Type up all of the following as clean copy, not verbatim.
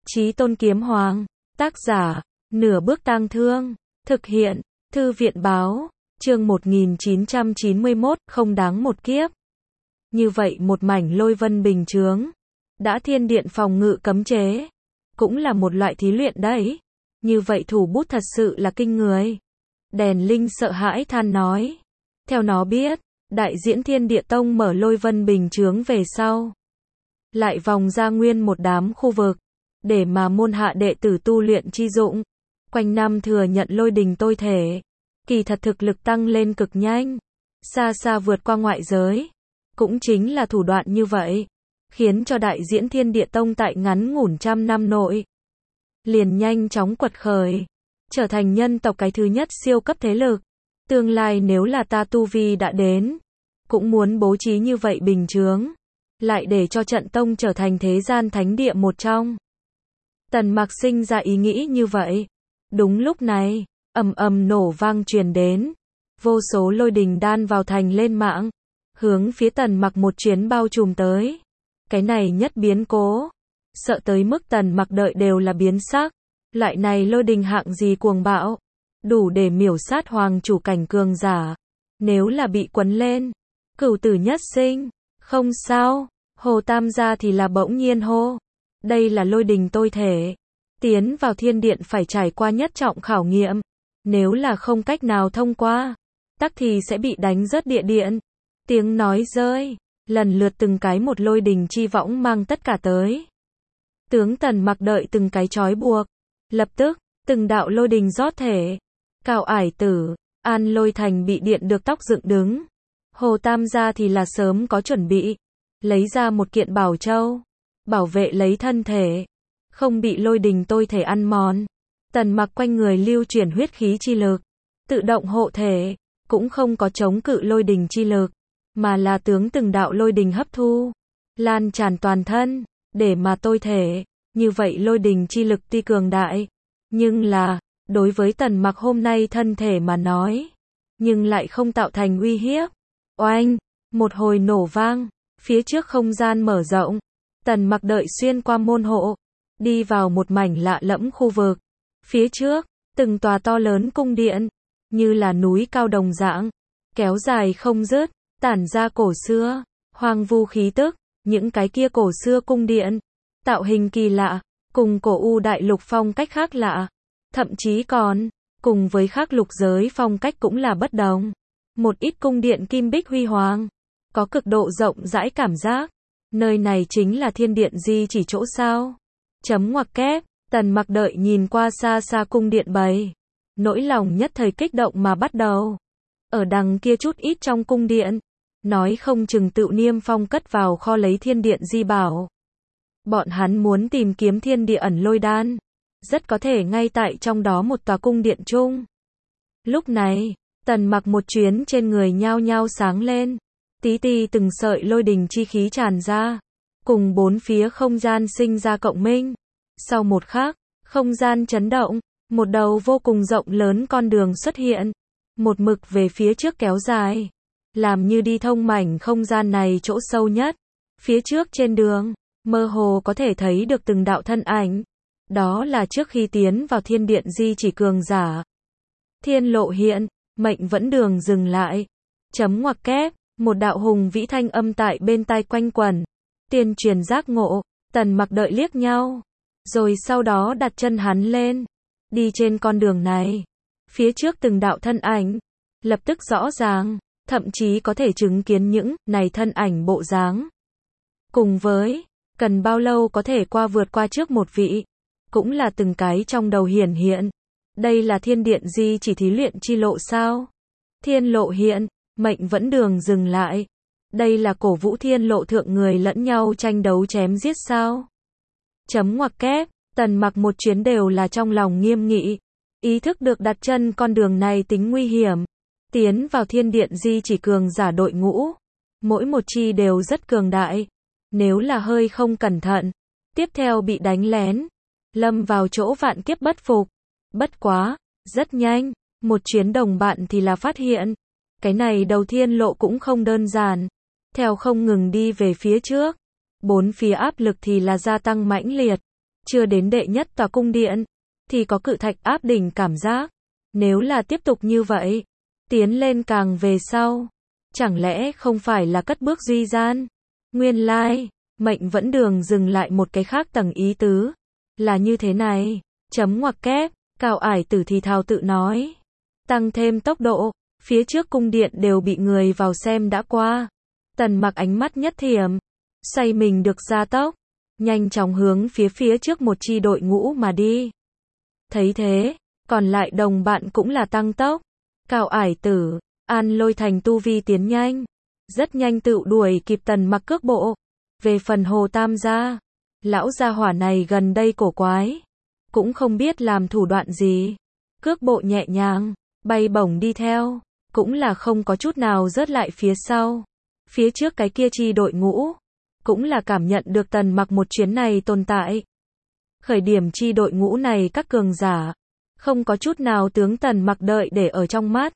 Chí Tôn Kiếm Hoàng, tác giả, Nửa Bước Tang Thương, thực hiện, Thư viện báo, chương 1991, không đáng một kiếp. Như vậy một mảnh lôi vân bình chướng, đã thiên điện phòng ngự cấm chế, cũng là một loại thí luyện đấy. Như vậy thủ bút thật sự là kinh người. Đèn Linh sợ hãi than nói. Theo nó biết, đại diễn Thiên Địa Tông mở lôi vân bình chướng về sau, lại vòng ra nguyên một đám khu vực, để mà môn hạ đệ tử tu luyện chi dụng. Quanh năm thừa nhận lôi đình tôi thể, kỳ thật thực lực tăng lên cực nhanh, xa xa vượt qua ngoại giới. Cũng chính là thủ đoạn như vậy, khiến cho đại diễn Thiên Địa Tông tại ngắn ngủn trăm năm nội, liền nhanh chóng quật khởi, trở thành nhân tộc cái thứ nhất siêu cấp thế lực. Tương lai nếu là ta tu vi đã đến, cũng muốn bố trí như vậy bình chướng, lại để cho trận tông trở thành thế gian thánh địa một trong. Tần Mặc sinh ra ý nghĩ như vậy. Đúng lúc này, ầm ầm nổ vang truyền đến, vô số lôi đình đan vào thành lên mạng, hướng phía Tần Mặc một chuyến bao trùm tới. Cái này nhất biến cố, sợ tới mức Tần Mặc đợi đều là biến sắc. Loại này lôi đình hạng gì cuồng bạo, đủ để miểu sát hoàng chủ cảnh cường giả. Nếu là bị quấn lên, cửu tử nhất sinh. Không sao, Hồ Tam gia thì là bỗng nhiên hô. Đây là lôi đình tôi thể. Tiến vào thiên điện phải trải qua nhất trọng khảo nghiệm. Nếu là không cách nào thông qua, tắc thì sẽ bị đánh rớt địa điện. Tiếng nói rơi, lần lượt từng cái một lôi đình chi võng mang tất cả tới. Tướng Tần Mặc đợi từng cái trói buộc. Lập tức, từng đạo lôi đình rót thể. Cao Ải Tử, An Lôi Thành bị điện được tóc dựng đứng. Hồ Tam gia thì là sớm có chuẩn bị, lấy ra một kiện bảo châu, bảo vệ lấy thân thể, không bị lôi đình tôi thể ăn mòn. Tần Mặc quanh người lưu chuyển huyết khí chi lực, tự động hộ thể, cũng không có chống cự lôi đình chi lực, mà là tướng từng đạo lôi đình hấp thu, lan tràn toàn thân, để mà tôi thể. Như vậy lôi đình chi lực tuy cường đại, nhưng là, đối với Tần Mặc hôm nay thân thể mà nói, nhưng lại không tạo thành uy hiếp. Oanh, một hồi nổ vang, phía trước không gian mở rộng, Tần Mặc đợi xuyên qua môn hộ, đi vào một mảnh lạ lẫm khu vực. Phía trước, từng tòa to lớn cung điện, như là núi cao đồng dạng, kéo dài không dứt, tản ra cổ xưa, hoang vu khí tức. Những cái kia cổ xưa cung điện, tạo hình kỳ lạ, cùng cổ U đại lục phong cách khác lạ, thậm chí còn, cùng với khác lục giới phong cách cũng là bất đồng. Một ít cung điện kim bích huy hoàng, có cực độ rộng rãi cảm giác. Nơi này chính là thiên điện di chỉ chỗ sao? Chấm ngoặc kép, Tần Mặc đợi nhìn qua xa xa cung điện bày. Nỗi lòng nhất thời kích động mà bắt đầu. Ở đằng kia chút ít trong cung điện, nói không chừng Tựu Niêm Phong cất vào kho lấy thiên điện di bảo. Bọn hắn muốn tìm kiếm thiên địa ẩn lôi đan, rất có thể ngay tại trong đó một tòa cung điện chung. Lúc này, Tần Mặc một chuyến trên người nhao nhao sáng lên, tí ti từng sợi lôi đình chi khí tràn ra, cùng bốn phía không gian sinh ra cộng minh. Sau một khắc, không gian chấn động, một đầu vô cùng rộng lớn con đường xuất hiện, một mực về phía trước kéo dài, làm như đi thông mảnh không gian này chỗ sâu nhất. Phía trước trên đường, mơ hồ có thể thấy được từng đạo thân ảnh. Đó là trước khi tiến vào thiên điện di chỉ cường giả. Thiên lộ hiện, mệnh vẫn đường dừng lại. Chấm ngoặc kép, một đạo hùng vĩ thanh âm tại bên tai quanh quẩn. Tiên truyền giác ngộ, Tần Mặc đợi liếc nhau. Rồi sau đó đặt chân hắn lên. Đi trên con đường này. Phía trước từng đạo thân ảnh. Lập tức rõ ràng, thậm chí có thể chứng kiến những này thân ảnh bộ dáng. Cùng với, cần bao lâu có thể vượt qua trước một vị. Cũng là từng cái trong đầu hiển hiện. Đây là thiên điện di chỉ thí luyện chi lộ sao? Thiên lộ hiện, mệnh vẫn đường dừng lại. Đây là cổ vũ thiên lộ thượng người lẫn nhau tranh đấu chém giết sao? Chấm ngoặc kép, Tần Mặc một chuyến đều là trong lòng nghiêm nghị. Ý thức được đặt chân con đường này tính nguy hiểm. Tiến vào thiên điện di chỉ cường giả đội ngũ. Mỗi một chi đều rất cường đại. Nếu là hơi không cẩn thận, tiếp theo bị đánh lén, lâm vào chỗ vạn kiếp bất phục. Bất quá, rất nhanh, một chuyến đồng bạn thì là phát hiện. Cái này đầu thiên lộ cũng không đơn giản. Theo không ngừng đi về phía trước, bốn phía áp lực thì là gia tăng mãnh liệt. chưa đến đệ nhất tòa cung điện, thì có cự thạch áp đỉnh cảm giác. Nếu là tiếp tục như vậy, tiến lên càng về sau, chẳng lẽ không phải là cất bước duy gian? Nguyên lai, mệnh vẫn đường dừng lại một cái khác tầng ý tứ. Là như thế này, chấm ngoặc kép, Cao Ải Tử thì thào tự nói. Tăng thêm tốc độ, phía trước cung điện đều bị người vào xem đã qua. Tần Mặc ánh mắt nhất thiểm, xoay mình được gia tốc, nhanh chóng hướng phía trước một chi đội ngũ mà đi. Thấy thế, còn lại đồng bạn cũng là tăng tốc. Cao Ải Tử, An Lôi Thành tu vi tiến nhanh, rất nhanh tự đuổi kịp Tần Mặc cước bộ. Về phần Hồ Tam gia, lão gia hỏa này gần đây cổ quái, cũng không biết làm thủ đoạn gì, cước bộ nhẹ nhàng, bay bổng đi theo, cũng là không có chút nào rớt lại phía sau. Phía trước cái kia chi đội ngũ, cũng là cảm nhận được Tần Mặc một chuyến này tồn tại. Khởi điểm chi đội ngũ này các cường giả, không có chút nào tướng Tần Mặc đợi để ở trong mắt.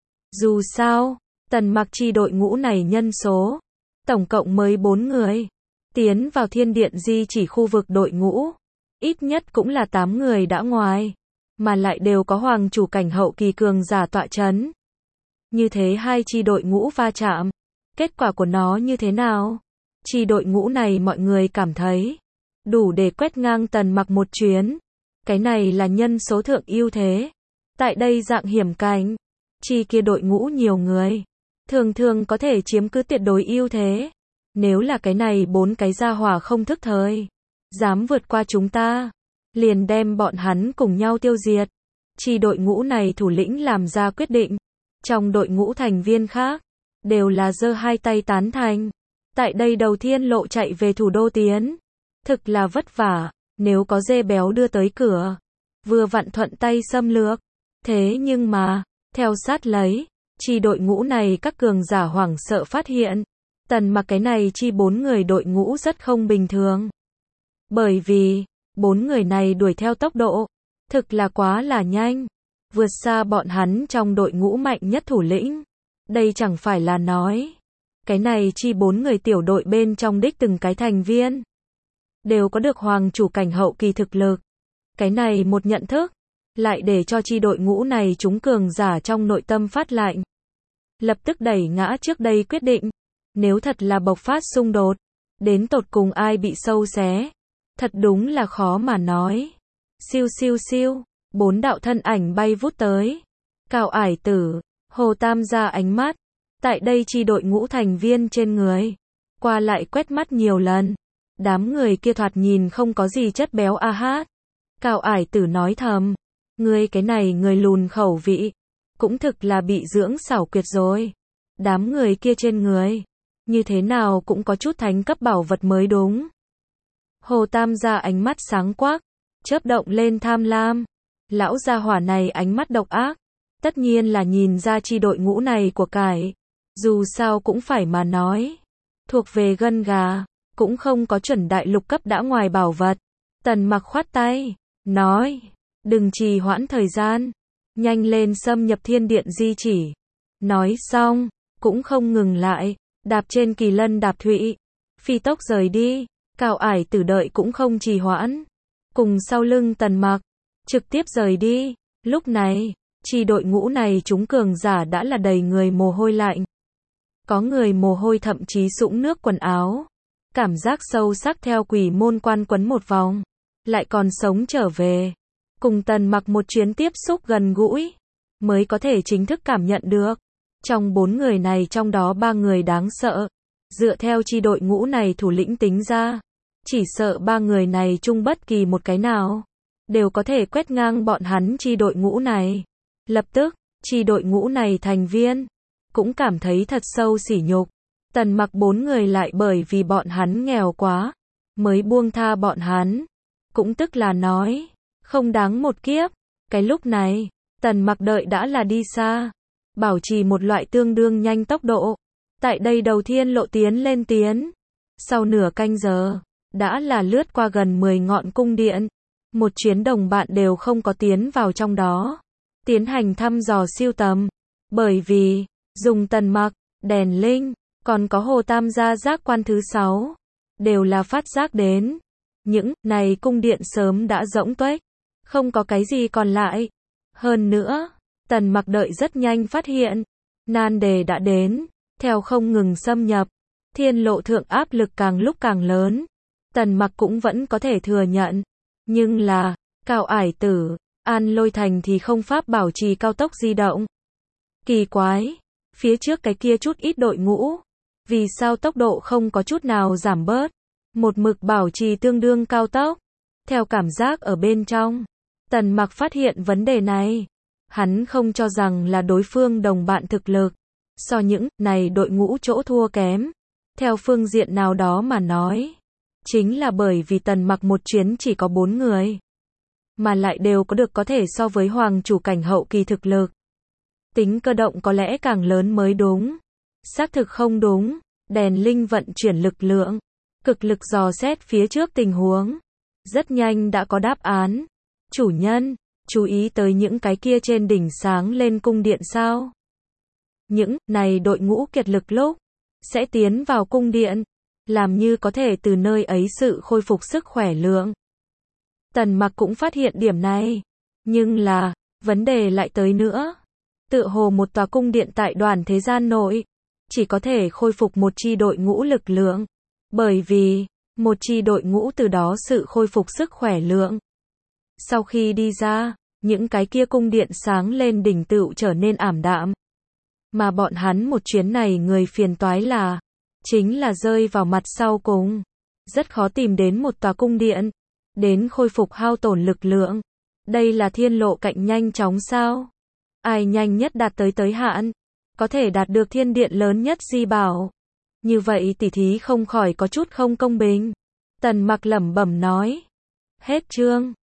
Dù sao, Tần Mặc chi đội ngũ này nhân số, tổng cộng mới 4 người. Tiến vào thiên điện di chỉ khu vực đội ngũ, ít nhất cũng là 8 người đã ngoài, mà lại đều có hoàng chủ cảnh hậu kỳ cường giả tọa chấn. Như thế hai chi đội ngũ va chạm, kết quả của nó như thế nào? Chi đội ngũ này mọi người cảm thấy đủ để quét ngang Tần Mặc một chuyến. Cái này là nhân số thượng ưu thế. Tại đây dạng hiểm cảnh, chi kia đội ngũ nhiều người, thường thường có thể chiếm cứ tuyệt đối ưu thế. Nếu là cái này 4 cái gia hỏa không thức thời, dám vượt qua chúng ta, liền đem bọn hắn cùng nhau tiêu diệt. Chi đội ngũ này thủ lĩnh làm ra quyết định. Trong đội ngũ thành viên khác, đều là giơ hai tay tán thành. Tại đây đầu tiên lộ chạy về thủ đô tiến. Thực là vất vả, nếu có dê béo đưa tới cửa, vừa vặn thuận tay xâm lược. Thế nhưng mà, theo sát lấy, chi đội ngũ này các cường giả hoảng sợ phát hiện. Tần Mặc cái này chi 4 người đội ngũ rất không bình thường. Bởi vì, 4 người này đuổi theo tốc độ, thực là quá là nhanh, vượt xa bọn hắn trong đội ngũ mạnh nhất thủ lĩnh. Đây chẳng phải là nói, cái này chi 4 người tiểu đội bên trong đích từng cái thành viên, đều có được hoàng chủ cảnh hậu kỳ thực lực. Cái này một nhận thức, lại để cho chi đội ngũ này chúng cường giả trong nội tâm phát lạnh. Lập tức đẩy ngã trước đây quyết định. Nếu thật là bộc phát xung đột, đến tột cùng ai bị sâu xé, thật đúng là khó mà nói. Siêu siêu siêu, 4 đạo thân ảnh bay vút tới. Cao Ải Tử, Hồ Tam gia ánh mắt, tại đây chi đội ngũ thành viên trên người, qua lại quét mắt nhiều lần. Đám người kia thoạt nhìn không có gì chất béo a hát. Cao Ải Tử nói thầm, ngươi cái này người lùn khẩu vị, cũng thực là bị dưỡng xảo quyệt rồi. Đám người kia trên người, như thế nào cũng có chút thánh cấp bảo vật mới đúng. Hồ Tam gia ánh mắt sáng quắc, chớp động lên tham lam. Lão gia hỏa này ánh mắt độc ác, tất nhiên là nhìn ra chi đội ngũ này của cải. Dù sao cũng phải mà nói, thuộc về gân gà, cũng không có chuẩn đại lục cấp đã ngoài bảo vật. Tần Mặc khoát tay, nói, đừng trì hoãn thời gian, nhanh lên xâm nhập thiên điện di chỉ. Nói xong, cũng không ngừng lại, đạp trên kỳ lân đạp thụy, phi tốc rời đi. Cao Ải Tử đợi cũng không trì hoãn, cùng sau lưng Tần Mặc, trực tiếp rời đi. Lúc này, chi đội ngũ này chúng cường giả đã là đầy người mồ hôi lạnh. Có người mồ hôi thậm chí sũng nước quần áo. Cảm giác sâu sắc theo quỷ môn quan quấn một vòng, lại còn sống trở về. Cùng Tần Mặc một chuyến tiếp xúc gần gũi, mới có thể chính thức cảm nhận được. Trong 4 người này trong đó 3 người đáng sợ. Dựa theo chi đội ngũ này thủ lĩnh tính ra, chỉ sợ 3 người này chung bất kỳ một cái nào, đều có thể quét ngang bọn hắn chi đội ngũ này. Lập tức, chi đội ngũ này thành viên, cũng cảm thấy thật sâu sỉ nhục. Tần Mặc 4 người lại bởi vì bọn hắn nghèo quá, mới buông tha bọn hắn. Cũng tức là nói, không đáng một kiếp. Cái lúc này, Tần Mặc đợi đã là đi xa, bảo trì một loại tương đương nhanh tốc độ. Tại đây đầu tiên lộ tiến lên tiến. Sau nửa canh giờ, đã là lướt qua gần 10 ngọn cung điện. Một chuyến đồng bạn đều không có tiến vào trong đó, tiến hành thăm dò siêu tầm. Bởi vì, dùng Tần Mặc, đèn linh, còn có Hồ Tam gia giác quan thứ 6, đều là phát giác đến. Những này cung điện sớm đã rỗng tuếch, không có cái gì còn lại. Hơn nữa, Tần Mặc đợi rất nhanh phát hiện, nan đề đã đến, theo không ngừng xâm nhập, thiên lộ thượng áp lực càng lúc càng lớn. Tần Mặc cũng vẫn có thể thừa nhận, nhưng là, Cao Ải Tử, An Lôi Thành thì không pháp bảo trì cao tốc di động. Kỳ quái, phía trước cái kia chút ít đội ngũ, vì sao tốc độ không có chút nào giảm bớt, một mực bảo trì tương đương cao tốc. Theo cảm giác ở bên trong, Tần Mặc phát hiện vấn đề này. Hắn không cho rằng là đối phương đồng bạn thực lực, so những này đội ngũ chỗ thua kém. Theo phương diện nào đó mà nói, chính là bởi vì Tần Mặc một chuyến chỉ có 4 người, mà lại đều có được có thể so với hoàng chủ cảnh hậu kỳ thực lực. Tính cơ động có lẽ càng lớn mới đúng. Xác thực không đúng, đèn linh vận chuyển lực lượng, cực lực dò xét phía trước tình huống. Rất nhanh đã có đáp án. Chủ nhân, chú ý tới những cái kia trên đỉnh sáng lên cung điện sao? Những này đội ngũ kiệt lực lúc sẽ tiến vào cung điện, làm như có thể từ nơi ấy sự khôi phục sức khỏe lượng. Tần Mặc cũng phát hiện điểm này, nhưng là, vấn đề lại tới nữa. Tựa hồ một tòa cung điện tại đoàn thế gian nội, chỉ có thể khôi phục một chi đội ngũ lực lượng, bởi vì, một chi đội ngũ từ đó sự khôi phục sức khỏe lượng. Sau khi đi ra, những cái kia cung điện sáng lên đỉnh tựu trở nên ảm đạm. Mà bọn hắn một chuyến này người phiền toái là, chính là rơi vào mặt sau cùng. Rất khó tìm đến một tòa cung điện, đến khôi phục hao tổn lực lượng. Đây là thiên lộ cạnh nhanh chóng sao? Ai nhanh nhất đạt tới hạn, có thể đạt được thiên điện lớn nhất di bảo. Như vậy tỉ thí không khỏi có chút không công bình. Tần Mặc lẩm bẩm nói. Hết chương.